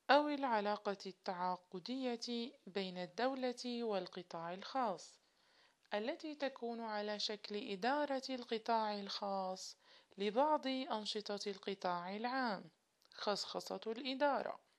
أو العلاقة التعاقدية بين الدولة والقطاع الخاص، التي تكون على شكل إدارة القطاع الخاص لبعض أنشطة القطاع العام. خصخصة الإدارة